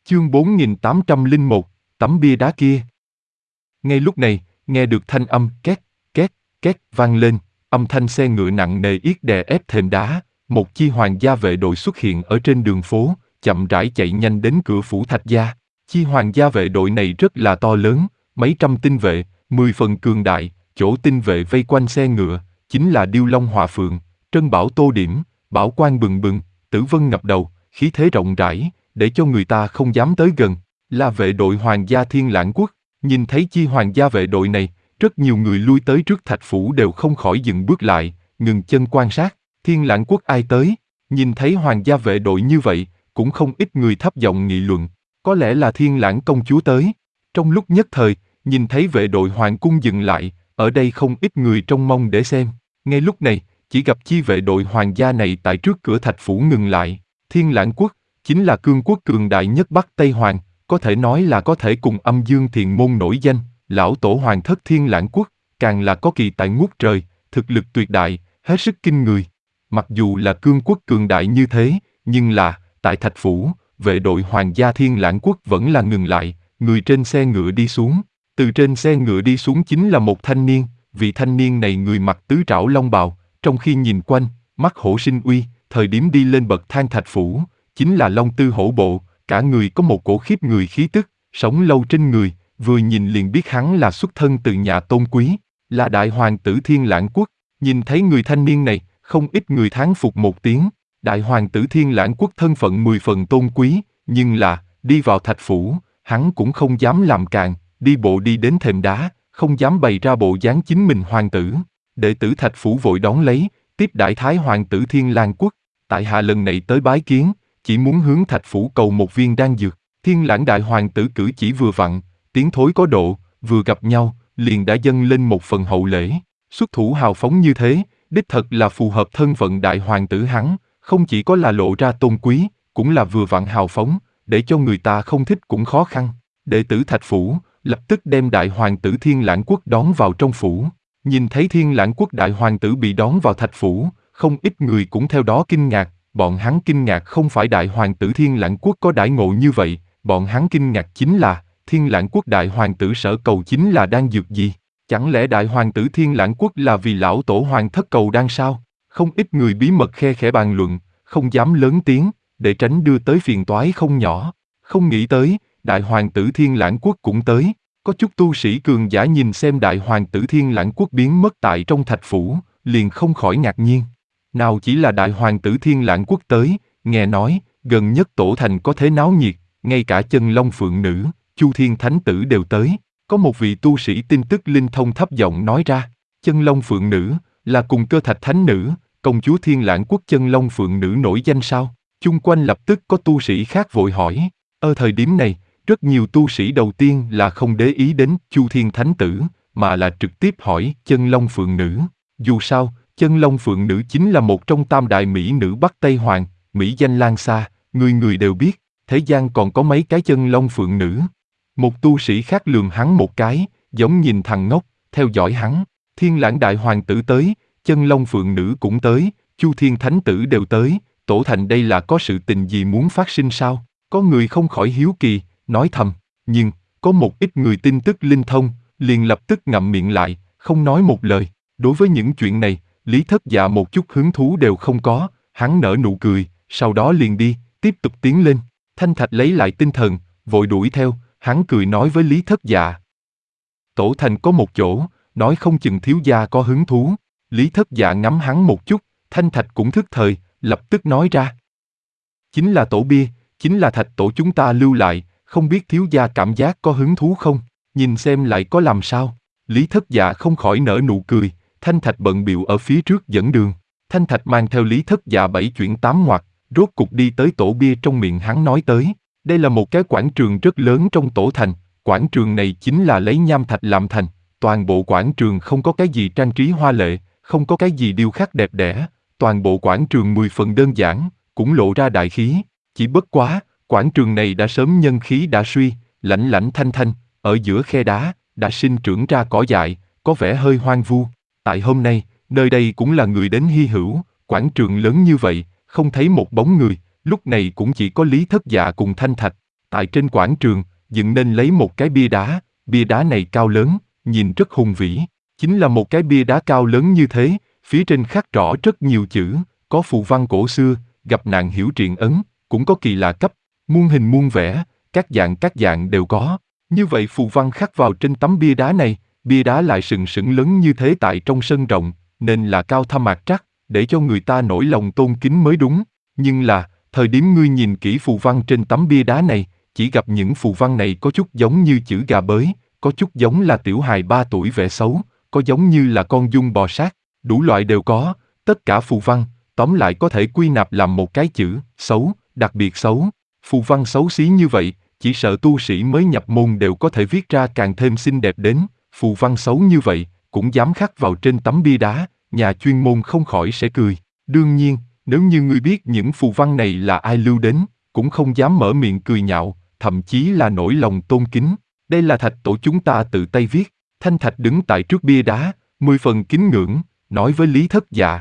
Chương 4801, tấm bia đá kia. Ngay lúc này, nghe được thanh âm két, két, két vang lên, âm thanh xe ngựa nặng nề yết đè ép thềm đá, một chi hoàng gia vệ đội xuất hiện ở trên đường phố, chậm rãi chạy nhanh đến cửa phủ Thạch gia. Chi hoàng gia vệ đội này rất là to lớn, mấy trăm tinh vệ, 10 phần cường đại, chỗ tinh vệ vây quanh xe ngựa, chính là Điêu Long Họa Phượng, Trân Bảo Tô Điểm, bảo quang bừng bừng, tử vân ngập đầu, khí thế rộng rãi, để cho người ta không dám tới gần. Là vệ đội hoàng gia Thiên Lãng Quốc. Nhìn thấy chi hoàng gia vệ đội này, rất nhiều người lui tới trước thạch phủ đều không khỏi dừng bước lại, ngừng chân quan sát. Thiên Lãng Quốc ai tới? Nhìn thấy hoàng gia vệ đội như vậy, cũng không ít người thấp giọng nghị luận. Có lẽ là Thiên Lãng công chúa tới. Trong lúc nhất thời, nhìn thấy vệ đội hoàng cung dừng lại, ở đây không ít người trông mong để xem. Ngay lúc này, chỉ gặp chi vệ đội hoàng gia này tại trước cửa thạch phủ ngừng lại. Thiên Lãng Quốc chính là cương quốc cường đại nhất Bắc Tây Hoàng, có thể nói là có thể cùng Âm Dương Thiền Môn nổi danh, lão tổ hoàng thất Thiên Lãng Quốc, càng là có kỳ tài ngút trời, thực lực tuyệt đại, hết sức kinh người. Mặc dù là cương quốc cường đại như thế, nhưng là, tại thạch phủ, vệ đội hoàng gia Thiên Lãng Quốc vẫn là ngừng lại, người trên xe ngựa đi xuống. Từ trên xe ngựa đi xuống chính là một thanh niên, vị thanh niên này người mặc tứ trảo long bào, trong khi nhìn quanh, mắt hổ sinh uy, thời điểm đi lên bậc thang thạch phủ, chính là long tư hổ bộ, cả người có một cổ khiếp người khí tức, sống lâu trên người, vừa nhìn liền biết hắn là xuất thân từ nhà tôn quý, là đại hoàng tử Thiên Lãng Quốc. Nhìn thấy người thanh niên này, không ít người thán phục một tiếng. Đại hoàng tử Thiên Lãng Quốc thân phận 10 phần tôn quý, nhưng là, đi vào thạch phủ, hắn cũng không dám làm càn, đi bộ đi đến thềm đá, không dám bày ra bộ dáng chính mình hoàng tử. Đệ tử thạch phủ vội đón lấy, tiếp đãi Thái hoàng tử Thiên Lãng Quốc. Tại hạ lần này tới bái kiến, chỉ muốn hướng thạch phủ cầu một viên đan dược. Thiên Lãng đại hoàng tử cử chỉ vừa vặn, tiếng thối có độ, vừa gặp nhau, liền đã dâng lên một phần hậu lễ. Xuất thủ hào phóng như thế, đích thật là phù hợp thân phận đại hoàng tử hắn, không chỉ có là lộ ra tôn quý, cũng là vừa vặn hào phóng, để cho người ta không thích cũng khó khăn. Đệ tử thạch phủ, lập tức đem đại hoàng tử Thiên Lãng Quốc đón vào trong phủ. Nhìn thấy Thiên Lãng Quốc đại hoàng tử bị đón vào thạch phủ, không ít người cũng theo đó kinh ngạc. Bọn hắn kinh ngạc không phải đại hoàng tử Thiên Lãng Quốc có đãi ngộ như vậy, bọn hắn kinh ngạc chính là, Thiên Lãng Quốc đại hoàng tử sở cầu chính là đan dược gì? Chẳng lẽ đại hoàng tử Thiên Lãng Quốc là vì lão tổ hoàng thất cầu đan sao? Không ít người bí mật khe khẽ bàn luận, không dám lớn tiếng, để tránh đưa tới phiền toái không nhỏ. Không nghĩ tới, đại hoàng tử Thiên Lãng Quốc cũng tới. Có chút tu sĩ cường giả nhìn xem đại hoàng tử Thiên Lãng Quốc biến mất tại trong thạch phủ, liền không khỏi ngạc nhiên. Nào chỉ là đại hoàng tử Thiên Lãng Quốc tới, nghe nói, gần nhất tổ thành có thế náo nhiệt, ngay cả Chân Long Phượng Nữ, Chu Thiên Thánh Tử đều tới. Có một vị tu sĩ tin tức linh thông thấp giọng nói ra, Chân Long Phượng Nữ, là cùng Cơ Thạch Thánh Nữ, công chúa Thiên Lãng Quốc Chân Long Phượng Nữ nổi danh sao? Chung quanh lập tức có tu sĩ khác vội hỏi. Thời điểm này, rất nhiều tu sĩ đầu tiên là không để ý đến Chu Thiên Thánh Tử, mà là trực tiếp hỏi Chân Long Phượng Nữ. Dù sao, Chân Long Phượng Nữ chính là một trong tam đại mỹ nữ Bắc Tây Hoàng, mỹ danh lan xa, người người đều biết, thế gian còn có mấy cái Chân Long Phượng Nữ. Một tu sĩ khác lườm hắn một cái, giống nhìn thằng ngốc, theo dõi hắn. Thiên Lãng đại hoàng tử tới, Chân Long Phượng Nữ cũng tới, Chu Thiên Thánh Tử đều tới, tổ thành đây là có sự tình gì muốn phát sinh sao? Có người không khỏi hiếu kỳ, nói thầm, nhưng, có một ít người tin tức linh thông, liền lập tức ngậm miệng lại, không nói một lời. Đối với những chuyện này, Lý Thất Dạ một chút hứng thú đều không có, hắn nở nụ cười, sau đó liền đi, tiếp tục tiến lên. Thanh Thạch lấy lại tinh thần, vội đuổi theo, hắn cười nói với Lý Thất Dạ. Tổ thành có một chỗ, nói không chừng thiếu gia có hứng thú. Lý Thất Dạ ngắm hắn một chút, Thanh Thạch cũng thức thời, lập tức nói ra. Chính là tổ bia, chính là thạch tổ chúng ta lưu lại, không biết thiếu gia cảm giác có hứng thú không, nhìn xem lại có làm sao. Lý Thất Dạ không khỏi nở nụ cười, Thanh Thạch bận bịu ở phía trước dẫn đường. Thanh Thạch mang theo Lý Thất Dạ 7 chuyển 8 ngoặt, rốt cục đi tới tổ bia trong miệng hắn nói tới. Đây là một cái quảng trường rất lớn trong tổ thành, quảng trường này chính là lấy nham thạch làm thành, toàn bộ quảng trường không có cái gì trang trí hoa lệ, không có cái gì điêu khắc đẹp đẽ, toàn bộ quảng trường 10 phần đơn giản, cũng lộ ra đại khí. Chỉ bất quá, quảng trường này đã sớm nhân khí đã suy, lãnh lãnh thanh thanh, ở giữa khe đá, đã sinh trưởng ra cỏ dại, có vẻ hơi hoang vu. Tại hôm nay, nơi đây cũng là người đến hy hữu, quảng trường lớn như vậy, không thấy một bóng người, lúc này cũng chỉ có Lý Thất Dạ cùng Thanh Thạch. Tại trên quảng trường, dựng nên lấy một cái bia đá này cao lớn, nhìn rất hùng vĩ. Chính là một cái bia đá cao lớn như thế, phía trên khắc rõ rất nhiều chữ, có phù văn cổ xưa, gặp nạn hiểu triện ấn, cũng có kỳ lạ cấp, muôn hình muôn vẻ, các dạng đều có. Như vậy phù văn khắc vào trên tấm bia đá này, bia đá lại sừng sững lớn như thế tại trong sân rộng, nên là cao thâm mạc trắc, để cho người ta nổi lòng tôn kính mới đúng. Nhưng là, thời điểm ngươi nhìn kỹ phù văn trên tấm bia đá này, chỉ gặp những phù văn này có chút giống như chữ gà bới, có chút giống là tiểu hài 3 tuổi vẽ xấu, có giống như là con giun bò sát, đủ loại đều có, tất cả phù văn, tóm lại có thể quy nạp làm một cái chữ, xấu, đặc biệt xấu. Phù văn xấu xí như vậy, chỉ sợ tu sĩ mới nhập môn đều có thể viết ra càng thêm xinh đẹp đến, phù văn xấu như vậy, cũng dám khắc vào trên tấm bia đá, nhà chuyên môn không khỏi sẽ cười. Đương nhiên, nếu như ngươi biết những phù văn này là ai lưu đến, cũng không dám mở miệng cười nhạo, thậm chí là nổi lòng tôn kính. Đây là thạch tổ chúng ta tự tay viết. Thanh Thạch đứng tại trước bia đá, 10 phần kính ngưỡng, nói với Lý Thất Dạ.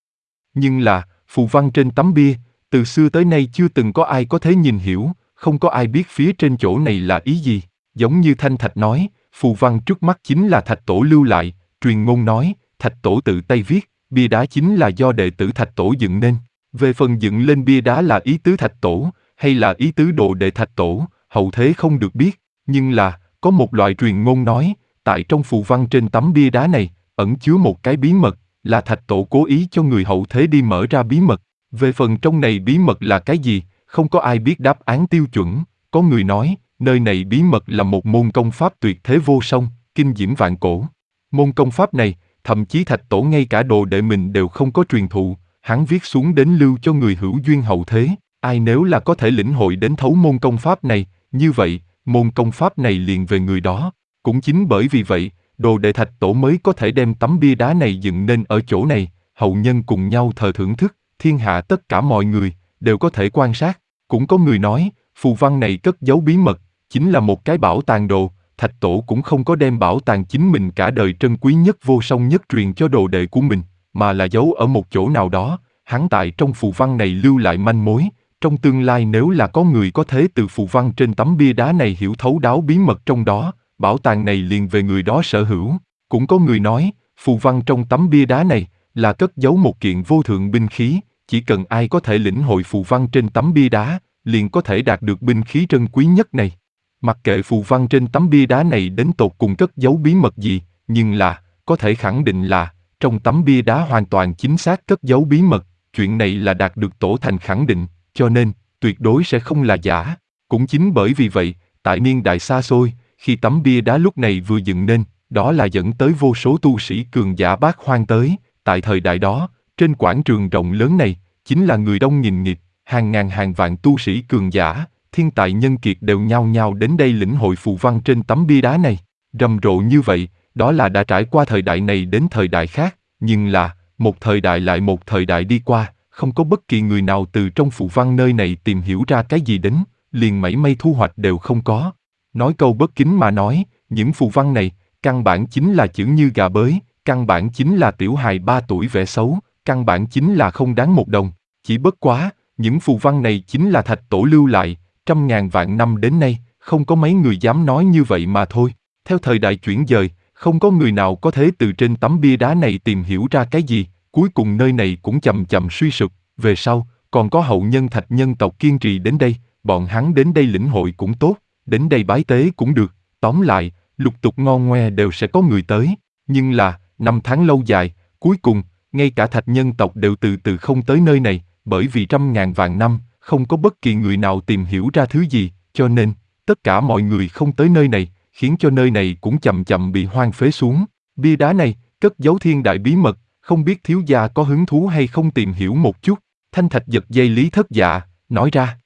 Nhưng là, phù văn trên tấm bia, từ xưa tới nay chưa từng có ai có thể nhìn hiểu, không có ai biết phía trên chỗ này là ý gì. Giống như Thanh Thạch nói, phù văn trước mắt chính là Thạch Tổ lưu lại, truyền ngôn nói, Thạch Tổ tự tay viết, bia đá chính là do đệ tử Thạch Tổ dựng nên. Về phần dựng lên bia đá là ý tứ Thạch Tổ, hay là ý tứ đồ đệ Thạch Tổ, hậu thế không được biết. Nhưng là, có một loại truyền ngôn nói, tại trong phù văn trên tấm bia đá này, ẩn chứa một cái bí mật, là Thạch Tổ cố ý cho người hậu thế đi mở ra bí mật. Về phần trong này bí mật là cái gì, không có ai biết đáp án tiêu chuẩn. Có người nói, nơi này bí mật là một môn công pháp tuyệt thế vô song, kinh diễm vạn cổ. Môn công pháp này, thậm chí Thạch Tổ ngay cả đồ đệ mình đều không có truyền thụ, hắn viết xuống đến lưu cho người hữu duyên hậu thế. Ai nếu là có thể lĩnh hội đến thấu môn công pháp này, như vậy, môn công pháp này liền về người đó. Cũng chính bởi vì vậy, đồ đệ Thạch Tổ mới có thể đem tấm bia đá này dựng nên ở chỗ này, hậu nhân cùng nhau thờ thưởng thức, thiên hạ tất cả mọi người, đều có thể quan sát. Cũng có người nói, phù văn này cất giấu bí mật, chính là một cái bảo tàng đồ, Thạch Tổ cũng không có đem bảo tàng chính mình cả đời trân quý nhất vô song nhất truyền cho đồ đệ của mình, mà là giấu ở một chỗ nào đó, hắn tại trong phù văn này lưu lại manh mối. Trong tương lai nếu là có người có thể từ phù văn trên tấm bia đá này hiểu thấu đáo bí mật trong đó, bảo tàng này liền về người đó sở hữu. Cũng có người nói, phù văn trong tấm bia đá này là cất giấu một kiện vô thượng binh khí, chỉ cần ai có thể lĩnh hội phù văn trên tấm bia đá, liền có thể đạt được binh khí trân quý nhất này. Mặc kệ phù văn trên tấm bia đá này đến tột cùng cất giấu bí mật gì, nhưng là, có thể khẳng định là, trong tấm bia đá hoàn toàn chính xác cất giấu bí mật, chuyện này là đạt được tổ thành khẳng định, cho nên, tuyệt đối sẽ không là giả. Cũng chính bởi vì vậy, tại niên đại xa xôi, khi tấm bia đá lúc này vừa dựng nên, đó là dẫn tới vô số tu sĩ cường giả bát hoang tới. Tại thời đại đó, trên quảng trường rộng lớn này, chính là người đông nghìn nghịt, hàng ngàn hàng vạn tu sĩ cường giả, thiên tài nhân kiệt đều nhao nhao đến đây lĩnh hội phù văn trên tấm bia đá này. Rầm rộ như vậy, đó là đã trải qua thời đại này đến thời đại khác, nhưng là, một thời đại lại một thời đại đi qua, không có bất kỳ người nào từ trong phù văn nơi này tìm hiểu ra cái gì đến, liền mảy may thu hoạch đều không có. Nói câu bất kính mà nói, những phù văn này, căn bản chính là chữ như gà bới, căn bản chính là tiểu hài 3 tuổi vẽ xấu, căn bản chính là không đáng một đồng. Chỉ bất quá, những phù văn này chính là Thạch Tổ lưu lại, trăm ngàn vạn năm đến nay, không có mấy người dám nói như vậy mà thôi. Theo thời đại chuyển dời, không có người nào có thể từ trên tấm bia đá này tìm hiểu ra cái gì, cuối cùng nơi này cũng chậm chậm suy sụp. Về sau, còn có hậu nhân Thạch nhân tộc kiên trì đến đây, bọn hắn đến đây lĩnh hội cũng tốt, đến đây bái tế cũng được, tóm lại, lục tục ngon ngoe đều sẽ có người tới. Nhưng là, năm tháng lâu dài, cuối cùng, ngay cả Thạch nhân tộc đều từ từ không tới nơi này, bởi vì trăm ngàn vạn năm, không có bất kỳ người nào tìm hiểu ra thứ gì, cho nên, tất cả mọi người không tới nơi này, khiến cho nơi này cũng chậm chậm bị hoang phế xuống. Bia đá này, cất giấu thiên đại bí mật, không biết thiếu gia có hứng thú hay không tìm hiểu một chút. Thanh Thạch giật dây Lý Thất Dạ, nói ra.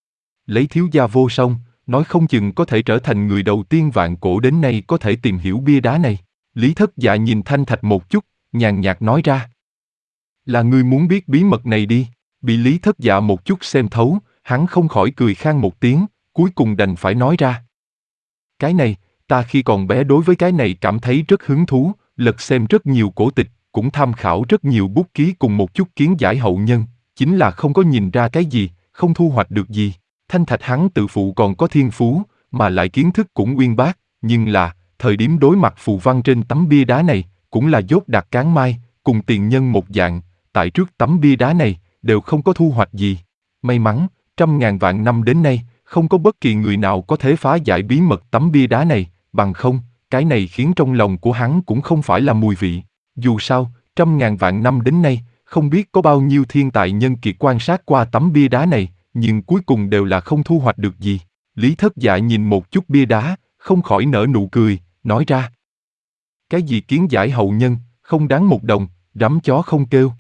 Lấy thiếu gia vô song, nói không chừng có thể trở thành người đầu tiên vạn cổ đến nay có thể tìm hiểu bia đá này. Lý Thất Dạ nhìn Thanh Thạch một chút, nhàn nhạt nói ra. Là ngươi muốn biết bí mật này đi. Bị Lý Thất Dạ một chút xem thấu, hắn không khỏi cười khan một tiếng, cuối cùng đành phải nói ra. Cái này, ta khi còn bé đối với cái này cảm thấy rất hứng thú, lật xem rất nhiều cổ tịch, cũng tham khảo rất nhiều bút ký cùng một chút kiến giải hậu nhân, chính là không có nhìn ra cái gì, không thu hoạch được gì. Thanh thạch hắn tự phụ còn có thiên phú, mà lại kiến thức cũng uyên bác, nhưng là, thời điểm đối mặt phù văn trên tấm bia đá này, cũng là dốt đặt cán mai, cùng tiền nhân một dạng, tại trước tấm bia đá này, đều không có thu hoạch gì. May mắn, 100.000 vạn năm đến nay, không có bất kỳ người nào có thể phá giải bí mật tấm bia đá này, bằng không, cái này khiến trong lòng của hắn cũng không phải là mùi vị. Dù sao, 100.000 vạn năm đến nay, không biết có bao nhiêu thiên tài nhân kiệt quan sát qua tấm bia đá này, nhưng cuối cùng đều là không thu hoạch được gì. Lý Thất Dạ nhìn một chút bia đá, không khỏi nở nụ cười, nói ra. Cái gì kiến giải hậu nhân, không đáng một đồng, rắm chó không kêu.